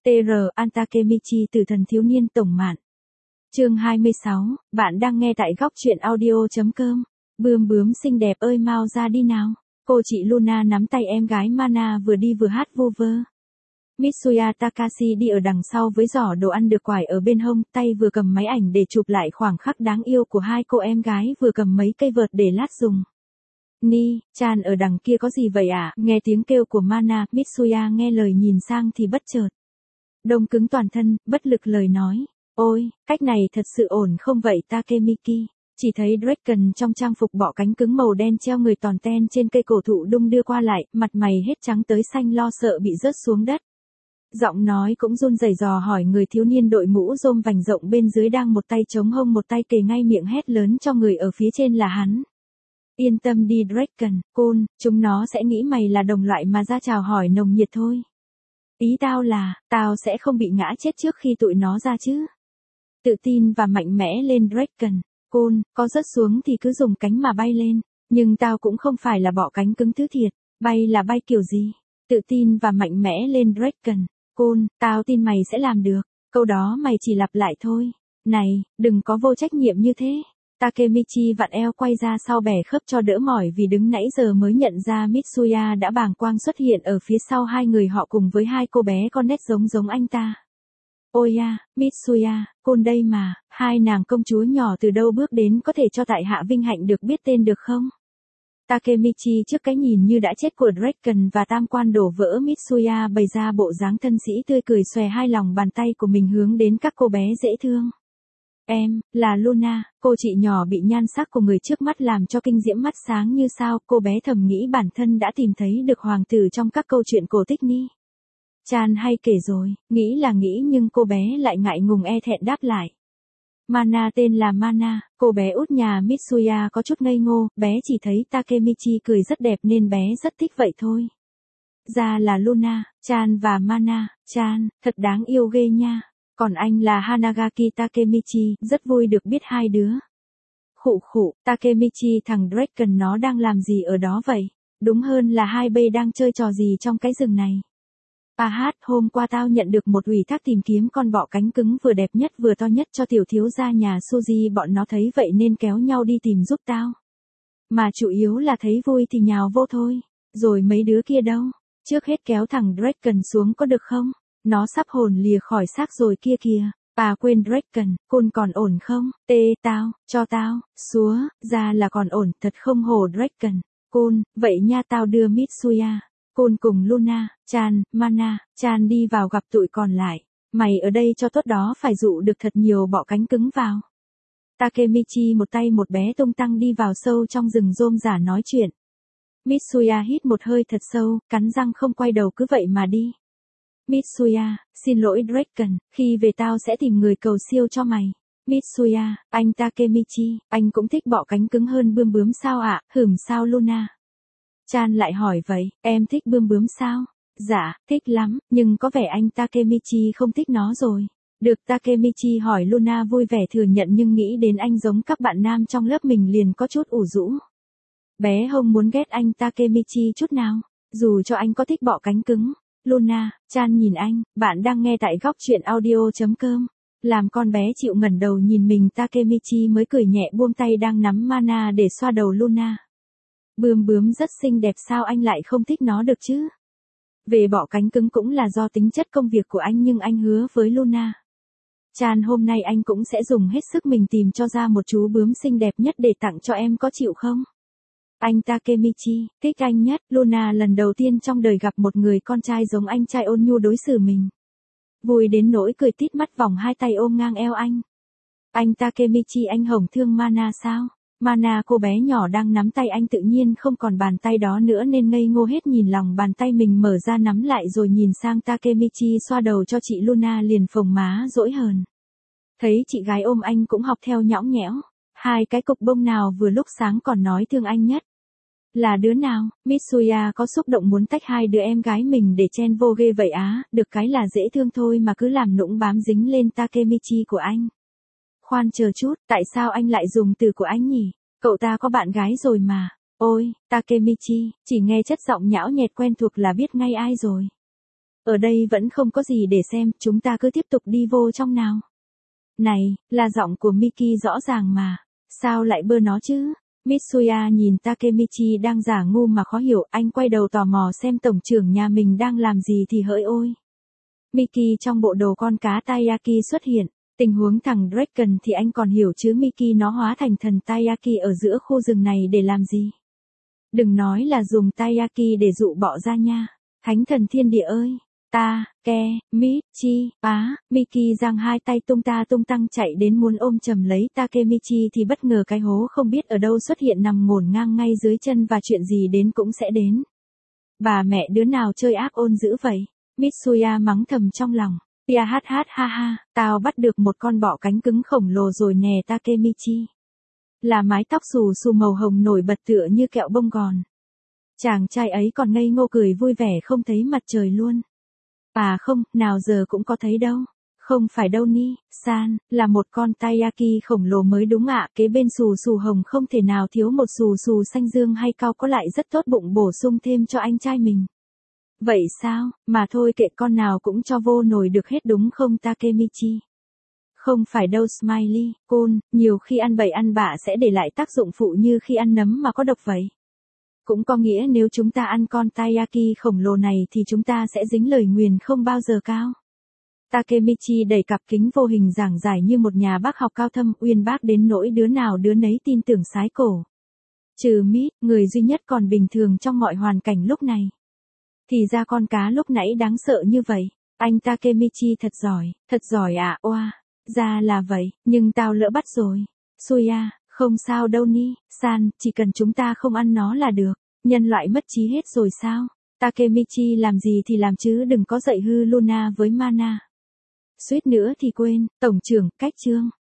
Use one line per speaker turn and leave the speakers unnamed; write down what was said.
TR Antakemichi Tử thần thiếu niên tổng mạn. Chương 26, bạn đang nghe tại góc truyện audio.com. Bươm bướm xinh đẹp ơi mau ra đi nào. Cô chị Luna nắm tay em gái Mana vừa đi vừa hát vu vơ. Mitsuya Takashi đi ở đằng sau với giỏ đồ ăn được quải ở bên hông, tay vừa cầm máy ảnh để chụp lại khoảnh khắc đáng yêu của hai cô em gái, vừa cầm mấy cây vợt để lát dùng. Chan ở đằng kia có gì vậy ạ? Nghe tiếng kêu của Mana, Mitsuya nghe lời nhìn sang thì bất chợt đông cứng toàn thân, bất lực lời nói. Ôi, cách này thật sự ổn không vậy Takemiki? Chỉ thấy Draken trong trang phục bọ cánh cứng màu đen treo người tòn ten trên cây cổ thụ đung đưa qua lại, mặt mày hết trắng tới xanh lo sợ bị rớt xuống đất. Giọng nói cũng run rẩy dò hỏi người thiếu niên đội mũ rôm vành rộng bên dưới đang một tay chống hông một tay kề ngay miệng hét lớn cho người ở phía trên là hắn. Yên tâm đi Draken, Côn, chúng nó sẽ nghĩ mày là đồng loại mà ra chào hỏi nồng nhiệt thôi. Ý tao là, tao sẽ không bị ngã chết trước khi tụi nó ra chứ. Tự tin và mạnh mẽ lên Draken, Côn, có rớt xuống thì cứ dùng cánh mà bay lên, nhưng tao cũng không phải là bọ cánh cứng thứ thiệt, bay là bay kiểu gì? Tự tin và mạnh mẽ lên Draken, Côn, tao tin mày sẽ làm được, câu đó mày chỉ lặp lại thôi. Này, đừng có vô trách nhiệm như thế. Takemichi vặn eo quay ra sau bẻ khớp cho đỡ mỏi vì đứng nãy giờ mới nhận ra Mitsuya đã bàng quang xuất hiện ở phía sau hai người họ cùng với hai cô bé con nét giống anh ta. Ôi à, Mitsuya, Côn đây mà, hai nàng công chúa nhỏ từ đâu bước đến có thể cho tại hạ vinh hạnh được biết tên được không? Takemichi trước cái nhìn như đã chết của Draken và tam quan đổ vỡ Mitsuya bày ra bộ dáng thân sĩ tươi cười xòe hai lòng bàn tay của mình hướng đến các cô bé dễ thương. Em, là Luna, cô chị nhỏ bị nhan sắc của người trước mắt làm cho kinh diễm mắt sáng như sao, cô bé thầm nghĩ bản thân đã tìm thấy được hoàng tử trong các câu chuyện cổ tích ni. Chan hay kể rồi, nghĩ là nghĩ nhưng cô bé lại ngại ngùng e thẹn đáp lại. Mana tên là Mana, cô bé út nhà Mitsuya có chút ngây ngô, bé chỉ thấy Takemichi cười rất đẹp nên bé rất thích vậy thôi. Ra là Luna, Chan và Mana, Chan, thật đáng yêu ghê nha. Còn anh là Hanagaki Takemichi, rất vui được biết hai đứa. Khụ, Takemichi thằng Draken nó đang làm gì ở đó vậy? Đúng hơn là hai bê đang chơi trò gì trong cái rừng này. Hôm qua tao nhận được một ủy thác tìm kiếm con bọ cánh cứng vừa đẹp nhất vừa to nhất cho tiểu thiếu gia nhà Suzy, bọn nó thấy vậy nên kéo nhau đi tìm giúp tao. Mà chủ yếu là thấy vui thì nhào vô thôi. Rồi mấy đứa kia đâu? Trước hết kéo thằng Draken xuống có được không? Nó sắp hồn lìa khỏi xác rồi kia kìa. Quên Draken, Côn còn ổn không? Cho tao, xúa, ra là còn ổn, thật không hổ Draken. Côn, vậy nha tao đưa Mitsuya, Côn cùng Luna, Chan, Mana, Chan đi vào gặp tụi còn lại. Mày ở đây cho tốt đó phải dụ được thật nhiều bọ cánh cứng vào. Takemichi một tay một bé tung tăng đi vào sâu trong rừng rôm giả nói chuyện. Mitsuya hít một hơi thật sâu, cắn răng không quay đầu cứ vậy mà đi. Mitsuya, xin lỗi Draken, khi về tao sẽ tìm người cầu siêu cho mày. Mitsuya, anh Takemichi, anh cũng thích bọ cánh cứng hơn bươm bướm sao ạ? Sao Luna? Chan lại hỏi vậy, em thích bươm bướm sao? Dạ, thích lắm, nhưng có vẻ anh Takemichi không thích nó rồi. Được Takemichi hỏi Luna vui vẻ thừa nhận nhưng nghĩ đến anh giống các bạn nam trong lớp mình liền có chút ủ rũ. Bé không muốn ghét anh Takemichi chút nào, dù cho anh có thích bọ cánh cứng. Luna, Chan nhìn anh, bạn đang nghe tại góc truyện audio.com. Làm con bé chịu ngẩng đầu nhìn mình Takemichi mới cười nhẹ buông tay đang nắm Mana để xoa đầu Luna. Bươm bướm rất xinh đẹp sao anh lại không thích nó được chứ? Về bọ cánh cứng cũng là do tính chất công việc của anh nhưng anh hứa với Luna. Chan hôm nay anh cũng sẽ dùng hết sức mình tìm cho ra một chú bướm xinh đẹp nhất để tặng cho em có chịu không? Anh Takemichi, thích anh nhất, Luna lần đầu tiên trong đời gặp một người con trai giống anh trai ôn nhu đối xử mình. Vui đến nỗi cười tít mắt vòng hai tay ôm ngang eo anh. Anh Takemichi anh hổng thương Mana sao? Mana cô bé nhỏ đang nắm tay anh tự nhiên không còn bàn tay đó nữa nên ngây ngô hết nhìn lòng bàn tay mình mở ra nắm lại rồi nhìn sang Takemichi xoa đầu cho chị Luna liền phồng má dỗi hờn. Thấy chị gái ôm anh cũng học theo nhõng nhẽo. Hai cái cục bông nào vừa lúc sáng còn nói thương anh nhất. Là đứa nào? Mitsuya có xúc động muốn tách hai đứa em gái mình để chen vô ghê vậy á, được cái là dễ thương thôi mà cứ làm nũng bám dính lên Takemichi của anh. Khoan chờ chút, tại sao anh lại dùng từ của anh nhỉ? Cậu ta có bạn gái rồi mà. Ôi, Takemichi, chỉ nghe chất giọng nhão nhẹt quen thuộc là biết ngay ai rồi. Ở đây vẫn không có gì để xem, chúng ta cứ tiếp tục đi vô trong nào. Này, là giọng của Miki rõ ràng mà. Sao lại bơ nó chứ? Mitsuya nhìn Takemichi đang giả ngu mà khó hiểu, anh quay đầu tò mò xem tổng trưởng nhà mình đang làm gì thì hỡi ôi. Miki trong bộ đồ con cá Taiyaki xuất hiện, tình huống thằng Draken thì anh còn hiểu chứ Miki nó hóa thành thần Taiyaki ở giữa khu rừng này để làm gì. Đừng nói là dùng Taiyaki để dụ bọ ra nha. Thánh thần thiên địa ơi. Miki giang hai tay tung tăng chạy đến muốn ôm chầm lấy Takemichi thì bất ngờ cái hố không biết ở đâu xuất hiện nằm ngổn ngang ngay dưới chân và chuyện gì đến cũng sẽ đến. Bà mẹ đứa nào chơi ác ôn dữ vậy? Mitsuya mắng thầm trong lòng. Ha, tao bắt được một con bọ cánh cứng khổng lồ rồi nè Takemichi. Là mái tóc xù xù màu hồng nổi bật tựa như kẹo bông gòn. Chàng trai ấy còn ngây ngô cười vui vẻ không thấy mặt trời luôn. À không, nào giờ cũng có thấy đâu. Không phải đâu Ni, san, là một con Taiyaki khổng lồ mới đúng ạ. Kế bên xù xù hồng không thể nào thiếu một xù xù xanh dương hay cao có lại rất tốt bụng bổ sung thêm cho anh trai mình. Vậy sao, mà thôi kệ con nào cũng cho vô nồi được hết đúng không Takemichi? Không phải đâu Smiley, Côn, nhiều khi ăn bậy ăn bạ sẽ để lại tác dụng phụ như khi ăn nấm mà có độc vậy. Cũng có nghĩa nếu chúng ta ăn con Taiyaki khổng lồ này thì chúng ta sẽ dính lời nguyền không bao giờ cao. Takemichi đẩy cặp kính vô hình giảng giải như một nhà bác học cao thâm uyên bác đến nỗi đứa nào đứa nấy tin tưởng sái cổ. Trừ Mít, người duy nhất còn bình thường trong mọi hoàn cảnh lúc này. Thì ra con cá lúc nãy đáng sợ như vậy. Anh Takemichi thật giỏi à, oa. Ra là vậy, nhưng tao lỡ bắt rồi. Suya, không sao đâu Ni, san, chỉ cần chúng ta không ăn nó là được. Nhân loại mất trí hết rồi sao? Takemichi làm gì thì làm chứ đừng có dạy hư Luna với Mana. Suýt nữa thì quên, tổng trưởng, cách chương.